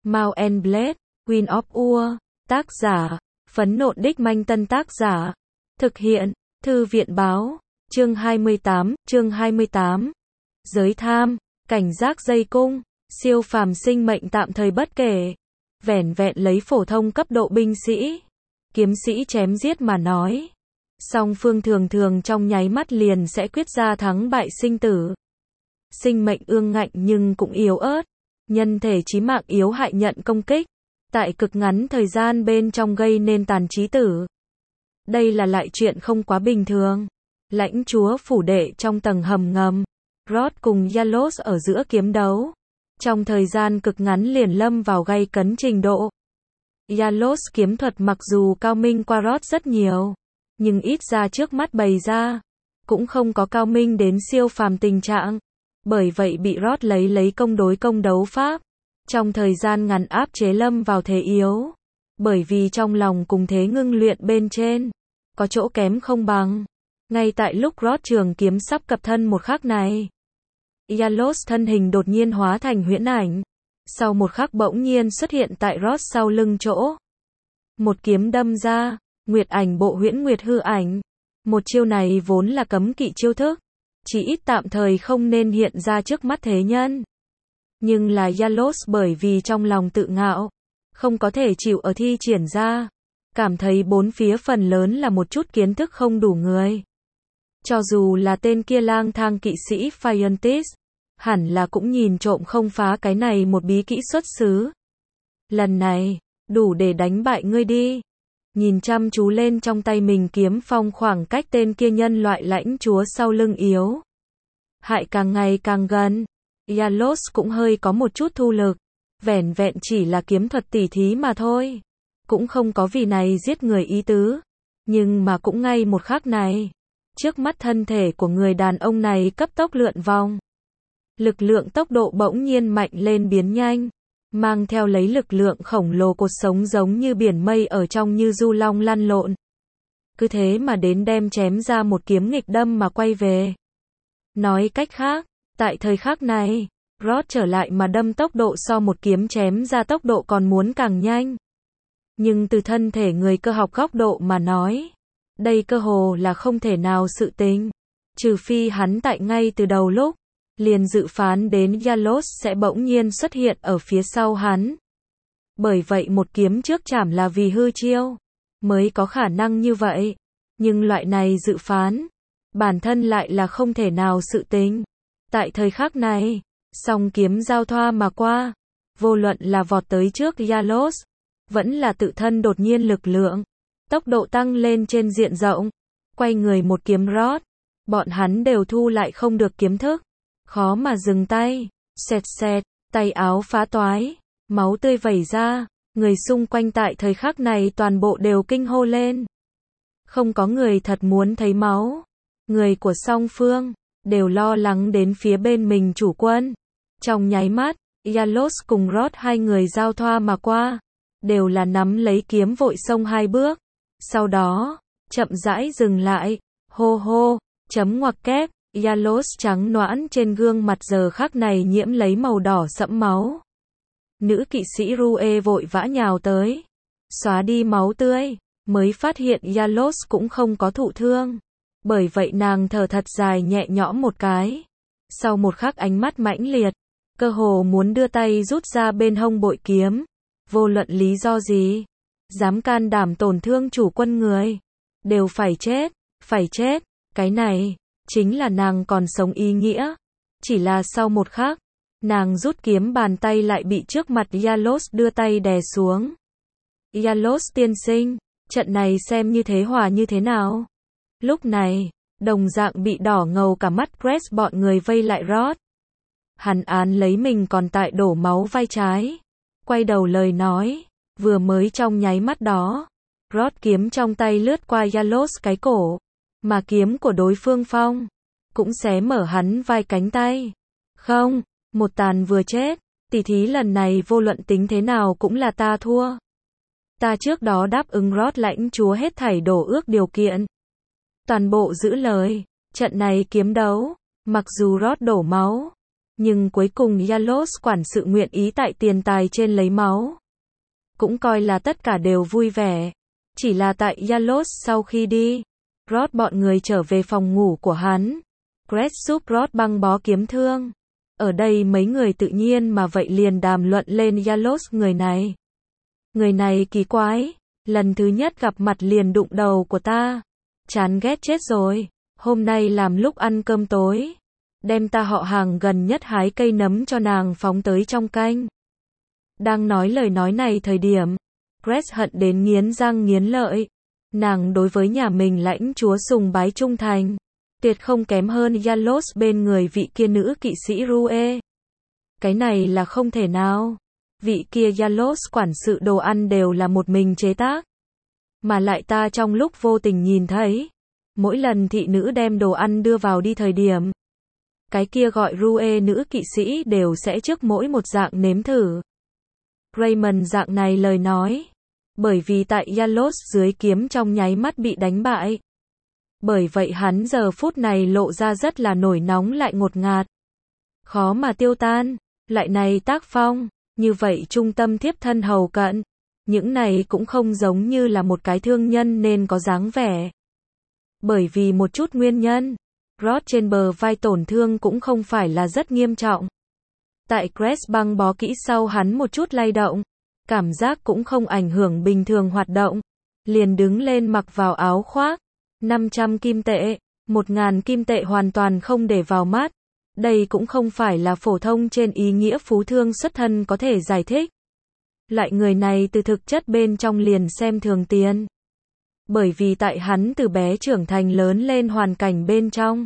Mount and Blade, Queen of War, tác giả, Phấn Nộn Đích Manh Tân tác giả, thực hiện, Thư viện Báo, chương 28, Giới tham, cảnh giác dây cung, siêu phàm sinh mệnh tạm thời bất kể, vẻn vẹn lấy phổ thông cấp độ binh sĩ, kiếm sĩ chém giết mà nói. Song phương thường thường trong nháy mắt liền sẽ quyết ra thắng bại sinh tử. Sinh mệnh ương ngạnh nhưng cũng yếu ớt, nhân thể chí mạng yếu hại nhận công kích, tại cực ngắn thời gian bên trong gây nên tàn chí tử. Đây là lại chuyện không quá bình thường. Lãnh chúa phủ đệ trong tầng hầm ngầm, Rod cùng Yalos ở giữa kiếm đấu. Trong thời gian cực ngắn liền lâm vào gay cấn trình độ. Yalos kiếm thuật mặc dù cao minh qua Rod rất nhiều, nhưng ít ra trước mắt bày ra, cũng không có cao minh đến siêu phàm tình trạng. Bởi vậy bị Rod lấy công đối công đấu pháp, trong thời gian ngắn áp chế lâm vào thế yếu. Bởi vì trong lòng cùng thế ngưng luyện bên trên, có chỗ kém không bằng. Ngay tại lúc Rod trường kiếm sắp cập thân một khắc này, Yalos thân hình đột nhiên hóa thành huyễn ảnh. Sau một khắc bỗng nhiên xuất hiện tại Rod sau lưng chỗ. Một kiếm đâm ra, nguyệt ảnh bộ huyễn nguyệt hư ảnh. Một chiêu này vốn là cấm kỵ chiêu thức, chỉ ít tạm thời không nên hiện ra trước mắt thế nhân. Nhưng là Yalos bởi vì trong lòng tự ngạo, không có thể chịu ở thi triển ra, cảm thấy bốn phía phần lớn là một chút kiến thức không đủ người. Cho dù là tên kia lang thang kỵ sĩ Phiontis, hẳn là cũng nhìn trộm không phá cái này một bí kỹ xuất xứ. Lần này, đủ để đánh bại ngươi đi. Nhìn chăm chú lên trong tay mình kiếm phong khoảng cách tên kia nhân loại lãnh chúa sau lưng yếu hại càng ngày càng gần, Yalos cũng hơi có một chút thu lực. Vẻn vẹn chỉ là kiếm thuật tỉ thí mà thôi, cũng không có vì này giết người ý tứ. Nhưng mà cũng ngay một khắc này, trước mắt thân thể của người đàn ông này cấp tốc lượn vòng. Lực lượng tốc độ bỗng nhiên mạnh lên biến nhanh, mang theo lấy lực lượng khổng lồ cột sống giống như biển mây ở trong như du long lăn lộn. Cứ thế mà đến đem chém ra một kiếm nghịch đâm mà quay về. Nói cách khác, tại thời khắc này, Rod trở lại mà đâm tốc độ so một kiếm chém ra tốc độ còn muốn càng nhanh. Nhưng từ thân thể người cơ học góc độ mà nói, đây cơ hồ là không thể nào sự tình. Trừ phi hắn tại ngay từ đầu lúc, liền dự phán đến Yalos sẽ bỗng nhiên xuất hiện ở phía sau hắn. Bởi vậy một kiếm trước chảm là vì hư chiêu, mới có khả năng như vậy. Nhưng loại này dự phán, bản thân lại là không thể nào sự tình. Tại thời khắc này, song kiếm giao thoa mà qua, vô luận là vọt tới trước Yalos, vẫn là tự thân đột nhiên lực lượng, tốc độ tăng lên trên diện rộng, quay người một kiếm Rod, bọn hắn đều thu lại không được kiếm thức, khó mà dừng tay, xẹt xẹt, tay áo phá toái, máu tươi vẩy ra, người xung quanh tại thời khắc này toàn bộ đều kinh hô lên. Không có người thật muốn thấy máu, người của song phương đều lo lắng đến phía bên mình chủ quân. Trong nháy mắt, Yalos cùng Rod hai người giao thoa mà qua, đều là nắm lấy kiếm vội xông hai bước. Sau đó, chậm rãi dừng lại, hô hô, chấm ngoặc kép, Yalos trắng nõn trên gương mặt giờ khắc này nhiễm lấy màu đỏ sẫm máu. Nữ kỵ sĩ Rue vội vã nhào tới, xóa đi máu tươi, mới phát hiện Yalos cũng không có thụ thương. Bởi vậy nàng thở thật dài nhẹ nhõm một cái. Sau một khắc ánh mắt mãnh liệt, cơ hồ muốn đưa tay rút ra bên hông bội kiếm. Vô luận lý do gì, dám can đảm tổn thương chủ quân người, đều phải chết, phải chết. Cái này, chính là nàng còn sống ý nghĩa. Chỉ là sau một khắc, nàng rút kiếm bàn tay lại bị trước mặt Yalos đưa tay đè xuống. Yalos tiên sinh, trận này xem như thế hòa như thế nào? Lúc này, đồng dạng bị đỏ ngầu cả mắt Crest bọn người vây lại Rod. Hắn án lấy mình còn tại đổ máu vai trái, quay đầu lời nói, vừa mới trong nháy mắt đó, Rod kiếm trong tay lướt qua Yalos cái cổ, mà kiếm của đối phương phong, cũng xé mở hắn vai cánh tay. Không, một tàn vừa chết, tỉ thí lần này vô luận tính thế nào cũng là ta thua. Ta trước đó đáp ứng Rod lãnh chúa hết thảy đổ ước điều kiện. Toàn bộ giữ lời, trận này kiếm đấu, mặc dù Rod đổ máu, Nhưng cuối cùng Yalos quản sự nguyện ý tại tiền tài trên lấy máu. Cũng coi là tất cả đều vui vẻ. Chỉ là tại Yalos sau khi đi, Ross bọn người trở về phòng ngủ của hắn. Greg giúp Ross băng bó kiếm thương. Ở đây mấy người tự nhiên mà vậy liền đàm luận lên Yalos người này. Người này kỳ quái, lần thứ nhất gặp mặt liền đụng đầu của ta. Chán ghét chết rồi, hôm nay làm lúc ăn cơm tối. Đem ta họ hàng gần nhất hái cây nấm cho nàng phóng tới trong canh. Đang nói lời nói này thời điểm, Greg hận đến nghiến răng nghiến lợi. Nàng đối với nhà mình lãnh chúa sùng bái trung thành. Tuyệt không kém hơn Yalos bên người vị kia nữ kỵ sĩ Rue. Cái này là không thể nào. Vị kia Yalos quản sự đồ ăn đều là một mình chế tác. Mà lại ta trong lúc vô tình nhìn thấy, mỗi lần thị nữ đem đồ ăn đưa vào đi thời điểm, cái kia gọi Rue nữ kỵ sĩ đều sẽ trước mỗi một dạng nếm thử. Raymond dạng này lời nói. Bởi vì tại Yalos dưới kiếm trong nháy mắt bị đánh bại. Bởi vậy hắn giờ phút này lộ ra rất là nổi nóng lại ngột ngạt. Khó mà tiêu tan, lại này tác phong, như vậy trung tâm thiếp thân hầu cận. Những này cũng không giống như là một cái thương nhân nên có dáng vẻ. Bởi vì một chút nguyên nhân, Ross trên bờ vai tổn thương cũng không phải là rất nghiêm trọng. Tại Greg băng bó kỹ sau hắn một chút lay động. Cảm giác cũng không ảnh hưởng bình thường hoạt động. Liền đứng lên mặc vào áo khoác. 500 kim tệ, 1000 kim tệ hoàn toàn không để vào mắt. Đây cũng không phải là phổ thông trên ý nghĩa phú thương xuất thân có thể giải thích. Loại người này từ thực chất bên trong liền xem thường tiền. Bởi vì tại hắn từ bé trưởng thành lớn lên hoàn cảnh bên trong.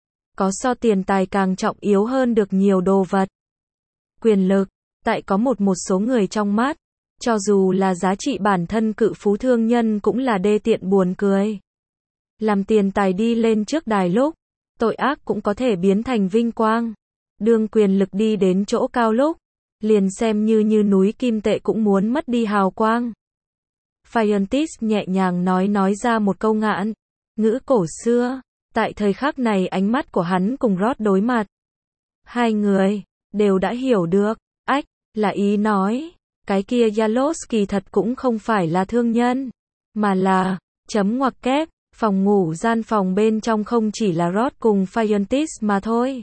Có so tiền tài càng trọng yếu hơn được nhiều đồ vật. Quyền lực, tại có một số người trong mắt. Cho dù là giá trị bản thân cự phú thương nhân cũng là đê tiện buồn cười. Làm tiền tài đi lên trước đài lúc, tội ác cũng có thể biến thành vinh quang. Đương quyền lực đi đến chỗ cao lúc, liền xem như núi kim tệ cũng muốn mất đi hào quang. Fiontis nhẹ nhàng nói ra một câu ngạn ngữ cổ xưa. Tại thời khắc này ánh mắt của hắn cùng Ross đối mặt. Hai người đều đã hiểu được, ách, là ý nói. Cái kia Yalos kỳ thật cũng không phải là thương nhân, mà là, chấm ngoặc kép, phòng ngủ gian phòng bên trong không chỉ là Ross cùng Fiontis mà thôi.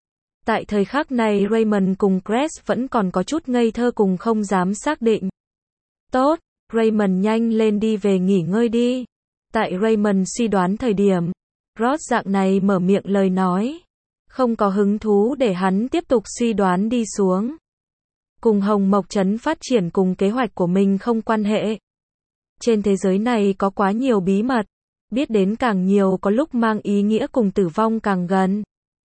Tại thời khắc này Raymond cùng Greg vẫn còn có chút ngây thơ cùng không dám xác định. Tốt, Raymond nhanh lên đi về nghỉ ngơi đi. Tại Raymond suy đoán thời điểm, Ross dạng này mở miệng lời nói. Không có hứng thú để hắn tiếp tục suy đoán đi xuống. Cùng Hồng Mộc Trấn phát triển cùng kế hoạch của mình không quan hệ. Trên thế giới này có quá nhiều bí mật, biết đến càng nhiều có lúc mang ý nghĩa cùng tử vong càng gần.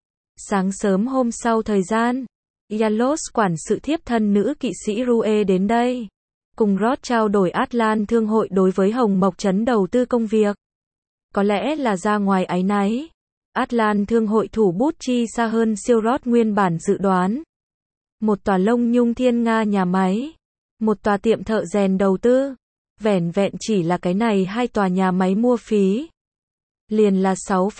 Sáng sớm hôm sau thời gian, Yalos quản sự thiếp thân nữ kỵ sĩ Rue đến đây. Cùng Ross trao đổi Atlan thương hội đối với Hồng Mộc Trấn đầu tư công việc. Có lẽ là ra ngoài áy náy. Atlan thương hội thủ bút chi xa hơn siêu Ross nguyên bản dự đoán. Một tòa lông nhung thiên nga nhà máy. Một tòa tiệm thợ rèn đầu tư. Vẻn vẹn chỉ là cái này hai tòa nhà máy mua phí. Liền là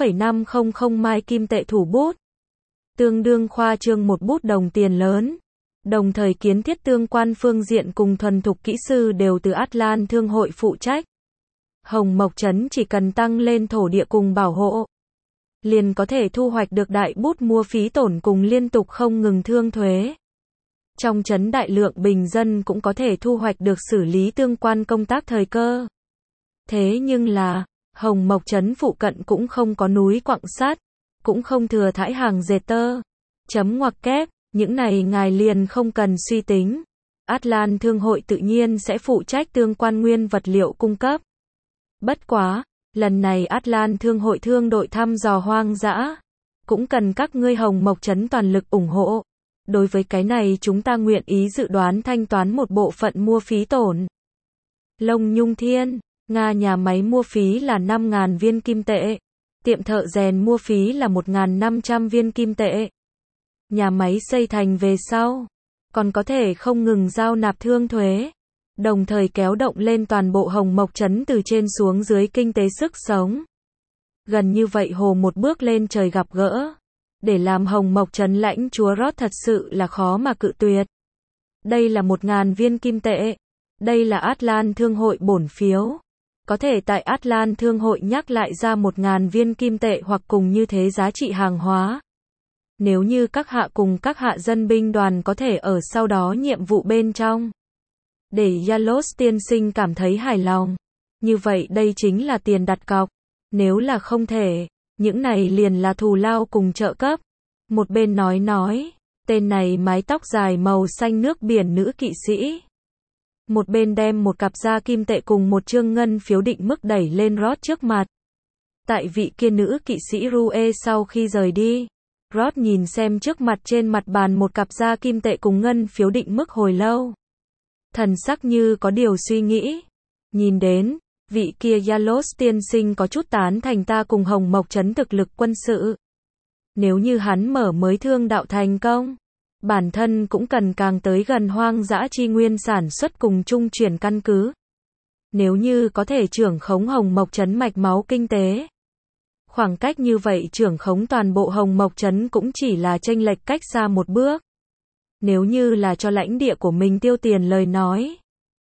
6,500 mai kim tệ thủ bút. Tương đương khoa trương một bút đồng tiền lớn. Đồng thời kiến thiết tương quan phương diện cùng thuần thục kỹ sư đều từ Atlan thương hội phụ trách. Hồng Mộc Trấn chỉ cần tăng lên thổ địa cùng bảo hộ. Liền có thể thu hoạch được đại bút mua phí tổn cùng liên tục không ngừng thương thuế. Trong trấn đại lượng bình dân cũng có thể thu hoạch được xử lý tương quan công tác thời cơ. Thế nhưng là, Hồng Mộc Trấn phụ cận cũng không có núi quặng sắt, cũng không thừa thãi hàng dệt tơ. Chấm ngoặc kép, những này ngài liền không cần suy tính. Atlan thương hội tự nhiên sẽ phụ trách tương quan nguyên vật liệu cung cấp. Bất quá, lần này Atlan thương hội thương đội thăm dò hoang dã, cũng cần các ngươi Hồng Mộc Trấn toàn lực ủng hộ. Đối với cái này chúng ta nguyện ý dự đoán thanh toán một bộ phận mua phí tổn. Lông Nhung Thiên, Nga nhà máy mua phí là 5.000 viên kim tệ. Tiệm thợ rèn mua phí là 1.500 viên kim tệ. Nhà máy xây thành về sau, còn có thể không ngừng giao nạp thương thuế. Đồng thời kéo động lên toàn bộ Hồng Mộc Trấn từ trên xuống dưới kinh tế sức sống. Gần như vậy hồ một bước lên trời gặp gỡ. Để làm Hồng Mộc Trấn lãnh chúa Rod thật sự là khó mà cự tuyệt. Đây là 1.000 viên kim tệ. Đây là Atlan Thương hội bổn phiếu. Có thể tại Atlan Thương hội nhắc lại ra 1.000 viên kim tệ hoặc cùng như thế giá trị hàng hóa. Nếu như các hạ cùng các hạ dân binh đoàn có thể ở sau đó nhiệm vụ bên trong. Để Yalos tiên sinh cảm thấy hài lòng. Như vậy đây chính là tiền đặt cọc. Nếu là không thể, những này liền là thù lao cùng trợ cấp. Một bên nói, tên này mái tóc dài màu xanh nước biển nữ kỵ sĩ. Một bên đem một cặp da kim tệ cùng một chương ngân phiếu định mức đẩy lên Rod trước mặt. Tại vị kia nữ kỵ sĩ Rue sau khi rời đi, Rod nhìn xem trước mặt trên mặt bàn một cặp da kim tệ cùng ngân phiếu định mức hồi lâu. Thần sắc như có điều suy nghĩ. Nhìn đến, vị kia Yalos tiên sinh có chút tán thành ta cùng Hồng Mộc Trấn thực lực quân sự. Nếu như hắn mở mới thương đạo thành công, bản thân cũng cần càng tới gần hoang dã chi nguyên sản xuất cùng trung chuyển căn cứ. Nếu như có thể trưởng khống Hồng Mộc Trấn mạch máu kinh tế. Khoảng cách như vậy trưởng khống toàn bộ Hồng Mộc Trấn cũng chỉ là chênh lệch cách xa một bước. Nếu như là cho lãnh địa của mình tiêu tiền lời nói.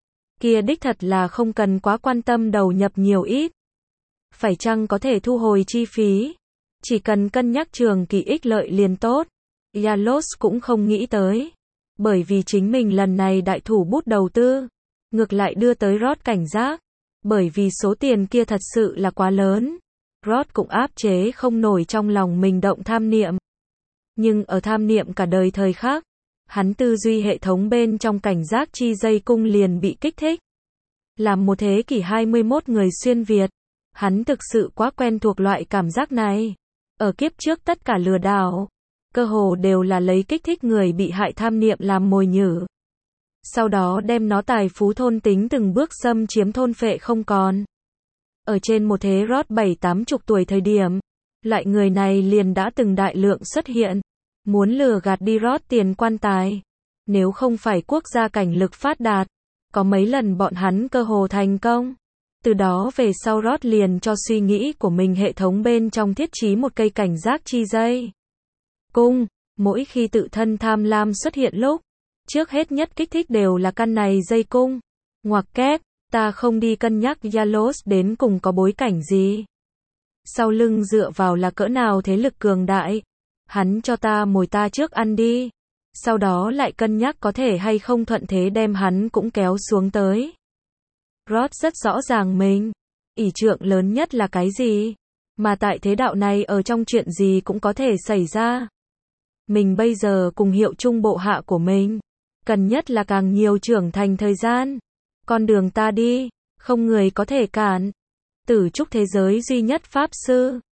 Kia đích thật là không cần quá quan tâm đầu nhập nhiều ít. Phải chăng có thể thu hồi chi phí? Chỉ cần cân nhắc trường kỳ ích lợi liền tốt. Yalos cũng không nghĩ tới. Bởi vì chính mình lần này đại thủ bút đầu tư. Ngược lại đưa tới Rod cảnh giác. Bởi vì số tiền kia thật sự là quá lớn. Rod cũng áp chế không nổi trong lòng mình động tham niệm. Nhưng ở tham niệm cả đời thời khắc, hắn tư duy hệ thống bên trong cảnh giác chi dây cung liền bị kích thích. Làm một thế kỷ 21 người xuyên Việt, hắn thực sự quá quen thuộc loại cảm giác này. Ở kiếp trước tất cả lừa đảo, cơ hồ đều là lấy kích thích người bị hại tham niệm làm mồi nhử. Sau đó đem nó tài phú thôn tính từng bước xâm chiếm thôn phệ không còn. Ở trên một thế Rod 7-80 tuổi thời điểm, loại người này liền đã từng đại lượng xuất hiện. Muốn lừa gạt đi Rod tiền quan tài. Nếu không phải quốc gia cảnh lực phát đạt, có mấy lần bọn hắn cơ hồ thành công. Từ đó về sau Rod liền cho suy nghĩ của mình hệ thống bên trong thiết trí một cây cảnh giác chi dây cung. Mỗi khi tự thân tham lam xuất hiện lúc, trước hết nhất kích thích đều là căn này dây cung. Ngoặc kép, ta không đi cân nhắc Yalos đến cùng có bối cảnh gì. Sau lưng dựa vào là cỡ nào thế lực cường đại. Hắn cho ta mồi ta trước ăn đi. Sau đó lại cân nhắc có thể hay không thuận thế đem hắn cũng kéo xuống tới. Rod rất rõ ràng mình. Ỷ trượng lớn nhất là cái gì? Mà tại thế đạo này ở trong chuyện gì cũng có thể xảy ra. Mình bây giờ cùng hiệu chung bộ hạ của mình. Cần nhất là càng nhiều trưởng thành thời gian. Con đường ta đi, không người có thể cản. Tử trúc thế giới duy nhất pháp sư.